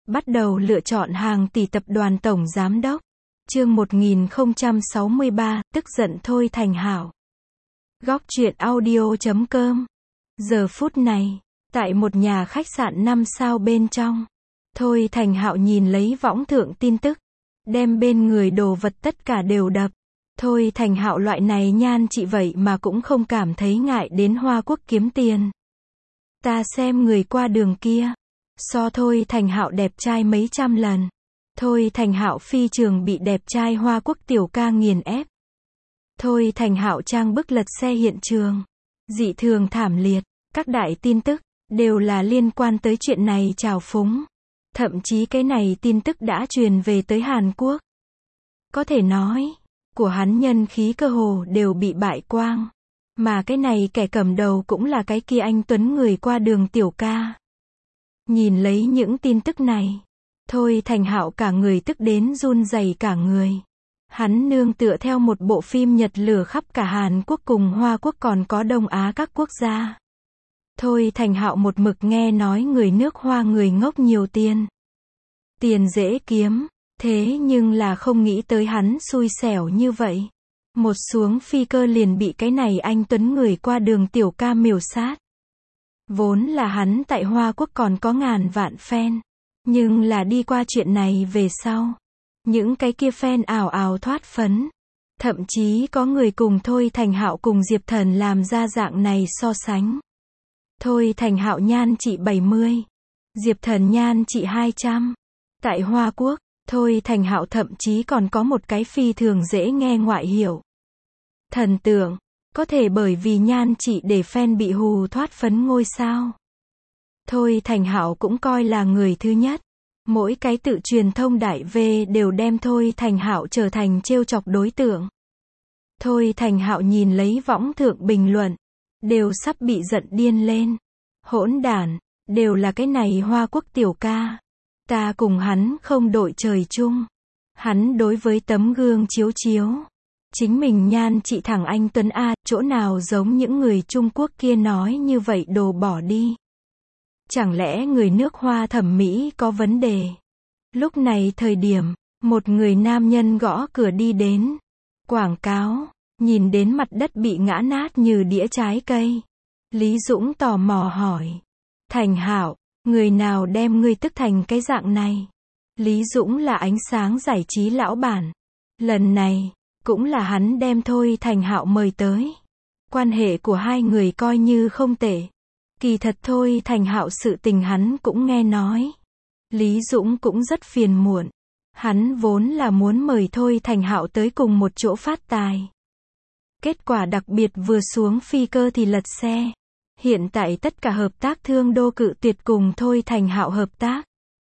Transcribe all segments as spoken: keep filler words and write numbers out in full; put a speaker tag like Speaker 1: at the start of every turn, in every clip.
Speaker 1: Bắt đầu lựa chọn hàng tỷ tập đoàn tổng giám đốc. Chương một nghìn không trăm sáu mươi ba, tức giận Thôi Thành Hạo. Góc truyện audio chấm com. Giờ phút này, tại một nhà khách sạn năm sao bên trong, Thôi Thành Hạo nhìn lấy võng thượng tin tức, đem bên người đồ vật tất cả đều đập. Thôi Thành Hạo loại này nhan chị vậy mà cũng không cảm thấy ngại đến Hoa Quốc kiếm tiền. Ta xem người qua đường kia, so Thôi Thành Hạo đẹp trai mấy trăm lần. Thôi Thành Hạo phi trường bị đẹp trai Hoa Quốc tiểu ca nghiền ép. Thôi Thành Hạo trang bức lật xe hiện trường, dị thường thảm liệt, các đại tin tức đều là liên quan tới chuyện này trào phúng. Thậm chí cái này tin tức đã truyền về tới Hàn Quốc. Có thể nói, của hắn nhân khí cơ hồ đều bị bại quang. Mà cái này kẻ cầm đầu cũng là cái kia anh tuấn người qua đường tiểu ca. Nhìn lấy những tin tức này, Thôi Thành Hạo cả người tức đến run rẩy cả người. Hắn nương tựa theo một bộ phim Nhật lửa khắp cả Hàn Quốc cùng Hoa Quốc còn có Đông Á các quốc gia. Thôi Thành Hạo một mực nghe nói người nước Hoa người ngốc nhiều tiền. Tiền dễ kiếm, thế nhưng là không nghĩ tới hắn xui xẻo như vậy. Một xuống phi cơ liền bị cái này anh tuấn người qua đường tiểu ca miểu sát. Vốn là hắn tại Hoa Quốc còn có ngàn vạn fan. Nhưng là đi qua chuyện này về sau, những cái kia fan ảo ảo thoát phấn. Thậm chí có người cùng Thôi Thành Hạo cùng Diệp Thần làm ra dạng này so sánh. Thôi Thành Hạo nhan trị bảy mươi, Diệp Thần nhan trị hai trăm. Tại Hoa Quốc, Thôi Thành Hạo thậm chí còn có một cái phi thường dễ nghe ngoại hiệu. Thần tượng, có thể bởi vì nhan trị để fan bị hù thoát phấn ngôi sao. Thôi Thành Hạo cũng coi là người thứ nhất. Mỗi cái tự truyền thông đại V đều đem Thôi Thành Hạo trở thành trêu chọc đối tượng. Thôi Thành Hạo nhìn lấy võng thượng bình luận, đều sắp bị giận điên lên. Hỗn đản, đều là cái này Hoa Quốc tiểu ca. Ta cùng hắn không đội trời chung. Hắn đối với tấm gương chiếu chiếu. Chính mình nhan trị thẳng anh Tuấn A, chỗ nào giống những người Trung Quốc kia nói như vậy đồ bỏ đi. Chẳng lẽ người nước Hoa thẩm mỹ có vấn đề? Lúc này thời điểm, một người nam nhân gõ cửa đi đến. Quảng cáo, nhìn đến mặt đất bị ngã nát như đĩa trái cây. Lý Dũng tò mò hỏi. Thành Hạo, người nào đem ngươi tức thành cái dạng này? Lý Dũng là ánh sáng giải trí lão bản. Lần này, cũng là hắn đem Thôi Thành Hạo mời tới. Quan hệ của hai người coi như không tệ. Kỳ thật Thôi Thành Hạo sự tình hắn cũng nghe nói. Lý Dũng cũng rất phiền muộn. Hắn vốn là muốn mời Thôi Thành Hạo tới cùng một chỗ phát tài. Kết quả đặc biệt vừa xuống phi cơ thì lật xe. Hiện tại tất cả hợp tác thương đô cự tuyệt cùng Thôi Thành Hạo hợp tác.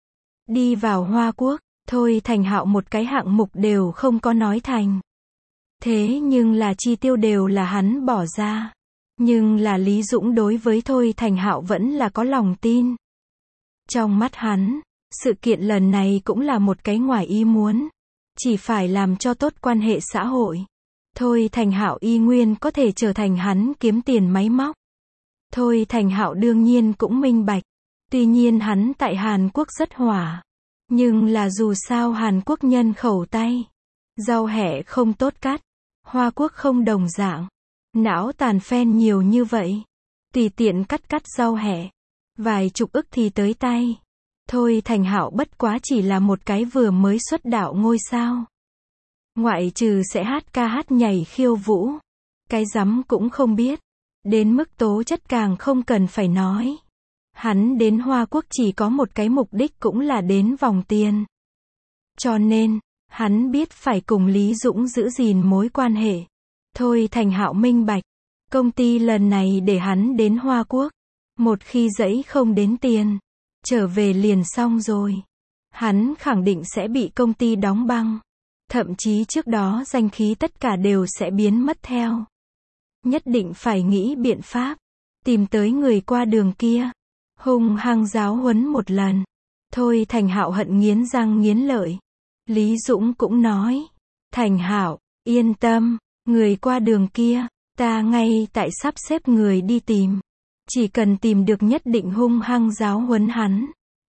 Speaker 1: Đi vào Hoa Quốc, Thôi Thành Hạo một cái hạng mục đều không có nói thành. Thế nhưng là chi tiêu đều là hắn bỏ ra. Nhưng là Lý Dũng đối với Thôi Thành Hạo vẫn là có lòng tin. Trong mắt hắn, sự kiện lần này cũng là một cái ngoài ý muốn. Chỉ phải làm cho tốt quan hệ xã hội. Thôi Thành Hạo y nguyên có thể trở thành hắn kiếm tiền máy móc. Thôi Thành Hạo đương nhiên cũng minh bạch. Tuy nhiên hắn tại Hàn Quốc rất hỏa. Nhưng là dù sao Hàn Quốc nhân khẩu tay. Rau hẹ không tốt cắt. Hoa Quốc không đồng dạng. Não tàn phen nhiều như vậy. Tùy tiện cắt cắt rau hẹ. Vài chục ức thì tới tay. Thôi Thành Hạo bất quá chỉ là một cái vừa mới xuất đạo ngôi sao. Ngoại trừ sẽ hát ca hát nhảy khiêu vũ. Cái rắm cũng không biết. Đến mức tố chất càng không cần phải nói. Hắn đến Hoa Quốc chỉ có một cái mục đích cũng là đến vòng tiền. Cho nên, hắn biết phải cùng Lý Dũng giữ gìn mối quan hệ. Thôi Thành Hạo minh bạch. Công ty lần này để hắn đến Hoa Quốc. Một khi dẫy không đến tiền, trở về liền xong rồi. Hắn khẳng định sẽ bị công ty đóng băng. Thậm chí trước đó danh khí tất cả đều sẽ biến mất theo. Nhất định phải nghĩ biện pháp. Tìm tới người qua đường kia. Hung hăng giáo huấn một lần. Thôi Thành Hạo hận nghiến răng nghiến lợi. Lý Dũng cũng nói. Thành Hạo, yên tâm. Người qua đường kia, ta ngay tại sắp xếp người đi tìm. Chỉ cần tìm được nhất định hung hăng giáo huấn hắn.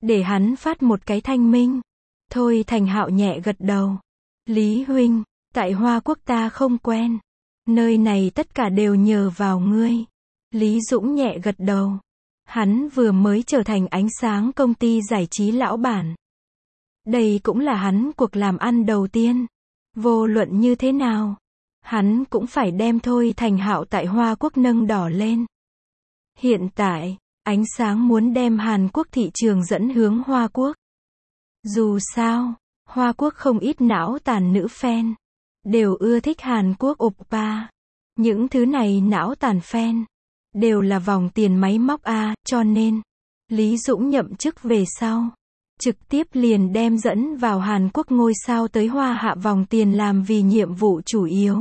Speaker 1: Để hắn phát một cái thanh minh. Thôi Thành Hạo nhẹ gật đầu. Lý huynh, tại Hoa Quốc ta không quen. Nơi này tất cả đều nhờ vào ngươi. Lý Dũng nhẹ gật đầu. Hắn vừa mới trở thành ánh sáng công ty giải trí lão bản. Đây cũng là hắn cuộc làm ăn đầu tiên. Vô luận như thế nào, hắn cũng phải đem Thôi Thành Hạo tại Hoa Quốc nâng đỏ lên. Hiện tại, ánh sáng muốn đem Hàn Quốc thị trường dẫn hướng Hoa Quốc. Dù sao, Hoa Quốc không ít não tàn nữ fan, đều ưa thích Hàn Quốc oppa. Những thứ này não tàn fan, đều là vòng tiền máy móc A, cho nên, Lý Dũng nhậm chức về sau, trực tiếp liền đem dẫn vào Hàn Quốc ngôi sao tới Hoa Hạ vòng tiền làm vì nhiệm vụ chủ yếu.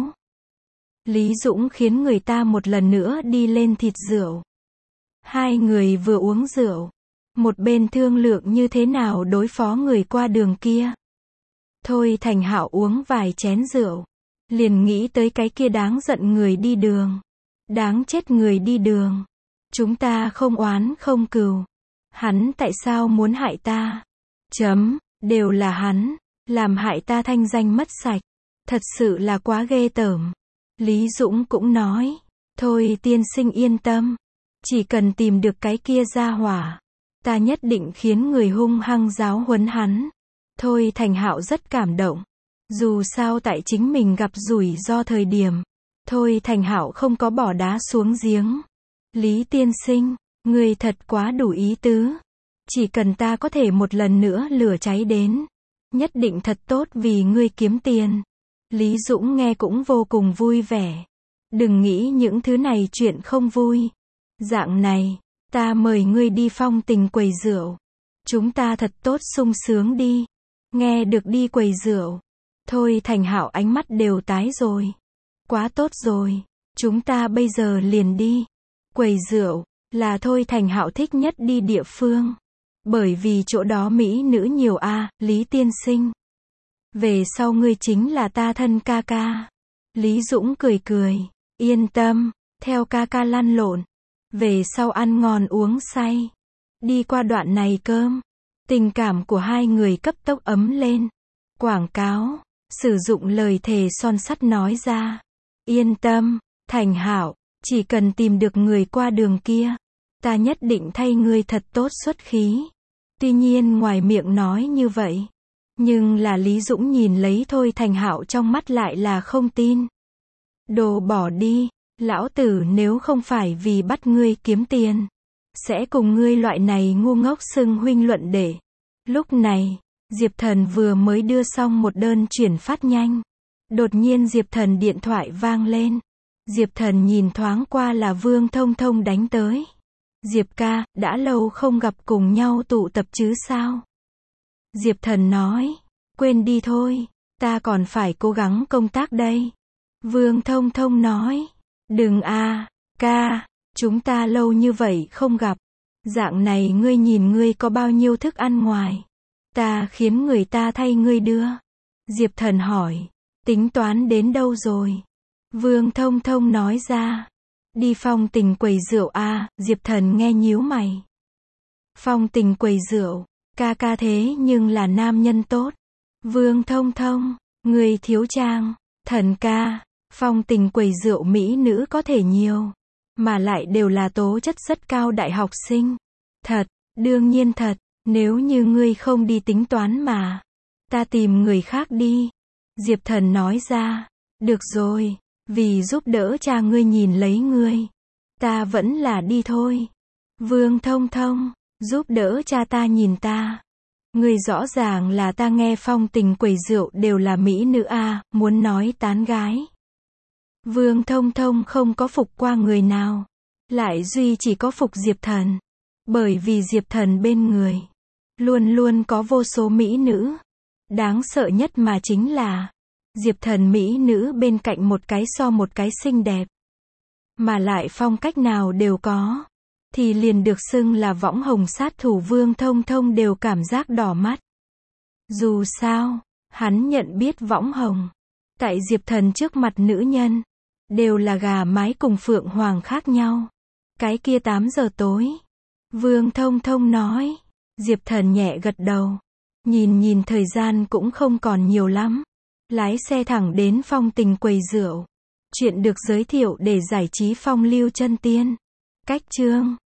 Speaker 1: Lý Dũng khiến người ta một lần nữa đi lên thịt rượu. Hai người vừa uống rượu, một bên thương lượng như thế nào đối phó người qua đường kia. Thôi Thành Hạo uống vài chén rượu, liền nghĩ tới cái kia đáng giận người đi đường. Đáng chết người đi đường. Chúng ta không oán không cừu. Hắn tại sao muốn hại ta? Chấm, đều là hắn, làm hại ta thanh danh mất sạch. Thật sự là quá ghê tởm. Lý Dũng cũng nói, thôi tiên sinh yên tâm. Chỉ cần tìm được cái kia ra hỏa, ta nhất định khiến người hung hăng giáo huấn hắn. Thôi Thành Hạo rất cảm động. Dù sao tại chính mình gặp rủi ro thời điểm, Thôi Thành Hạo không có bỏ đá xuống giếng. Lý tiên sinh, ngươi thật quá đủ ý tứ. Chỉ cần ta có thể một lần nữa lửa cháy đến, nhất định thật tốt vì ngươi kiếm tiền. Lý Dũng nghe cũng vô cùng vui vẻ. Đừng nghĩ những thứ này chuyện không vui. Dạng này, ta mời ngươi đi Phong Tình quầy rượu. Chúng ta thật tốt sung sướng đi. Nghe được đi quầy rượu, Thôi Thành Hạo ánh mắt đều tái rồi. Quá tốt rồi, chúng ta bây giờ liền đi. Quầy rượu, là Thôi Thành Hạo thích nhất đi địa phương. Bởi vì chỗ đó mỹ nữ nhiều a, Lý tiên sinh. Về sau ngươi chính là ta thân ca ca. Lý Dũng cười cười, yên tâm, theo ca ca lăn lộn. Về sau ăn ngon uống say. Đi qua đoạn này cơm, tình cảm của hai người cấp tốc ấm lên. Quảng cáo, sử dụng lời thề son sắt nói ra. Yên tâm, Thành Hạo, chỉ cần tìm được người qua đường kia, ta nhất định thay ngươi thật tốt xuất khí. Tuy nhiên ngoài miệng nói như vậy, nhưng là Lý Dũng nhìn lấy Thôi Thành Hạo trong mắt lại là không tin. Đồ bỏ đi, lão tử nếu không phải vì bắt ngươi kiếm tiền, sẽ cùng ngươi loại này ngu ngốc xưng huynh luận để. Lúc này, Diệp Thần vừa mới đưa xong một đơn chuyển phát nhanh. Đột nhiên Diệp Thần điện thoại vang lên. Diệp Thần nhìn thoáng qua là Vương Thông Thông đánh tới. Diệp ca, đã lâu không gặp cùng nhau tụ tập chứ sao? Diệp Thần nói, quên đi thôi, ta còn phải cố gắng công tác đây. Vương Thông Thông nói, đừng a, ca, chúng ta lâu như vậy không gặp. Dạng này ngươi nhìn ngươi có bao nhiêu thức ăn ngoài. Ta khiến người ta thay ngươi đưa. Diệp Thần hỏi, tính toán đến đâu rồi? Vương Thông Thông nói ra, đi Phong Tình quầy rượu a. Diệp Thần nghe nhíu mày. Phong Tình quầy rượu, ca ca thế nhưng là nam nhân tốt. Vương Thông Thông, người thiếu trang. Thần ca, Phong Tình quầy rượu mỹ nữ có thể nhiều, mà lại đều là tố chất rất cao đại học sinh. Thật, đương nhiên thật, nếu như ngươi không đi tính toán mà, ta tìm người khác đi. Diệp Thần nói ra, được rồi, vì giúp đỡ cha ngươi nhìn lấy ngươi, ta vẫn là đi thôi. Vương Thông Thông, giúp đỡ cha ta nhìn ta. Ngươi rõ ràng là ta nghe Phong Tình quầy rượu đều là mỹ nữ a, muốn nói tán gái. Vương Thông Thông không có phục qua người nào, lại duy chỉ có phục Diệp Thần. Bởi vì Diệp Thần bên người, luôn luôn có vô số mỹ nữ. Đáng sợ nhất mà chính là, Diệp Thần mỹ nữ bên cạnh một cái so một cái xinh đẹp. Mà lại phong cách nào đều có. Thì liền được xưng là võng hồng sát thủ. Vương Thông Thông đều cảm giác đỏ mắt. Dù sao, hắn nhận biết võng hồng. Tại Diệp Thần trước mặt nữ nhân, đều là gà mái cùng phượng hoàng khác nhau. Cái kia tám giờ tối. Vương Thông Thông nói, Diệp Thần nhẹ gật đầu. Nhìn nhìn thời gian cũng không còn nhiều lắm. Lái xe thẳng đến Phong Tình quầy rượu. Chuyện được giới thiệu để giải trí phong lưu chân tiên. Cách chương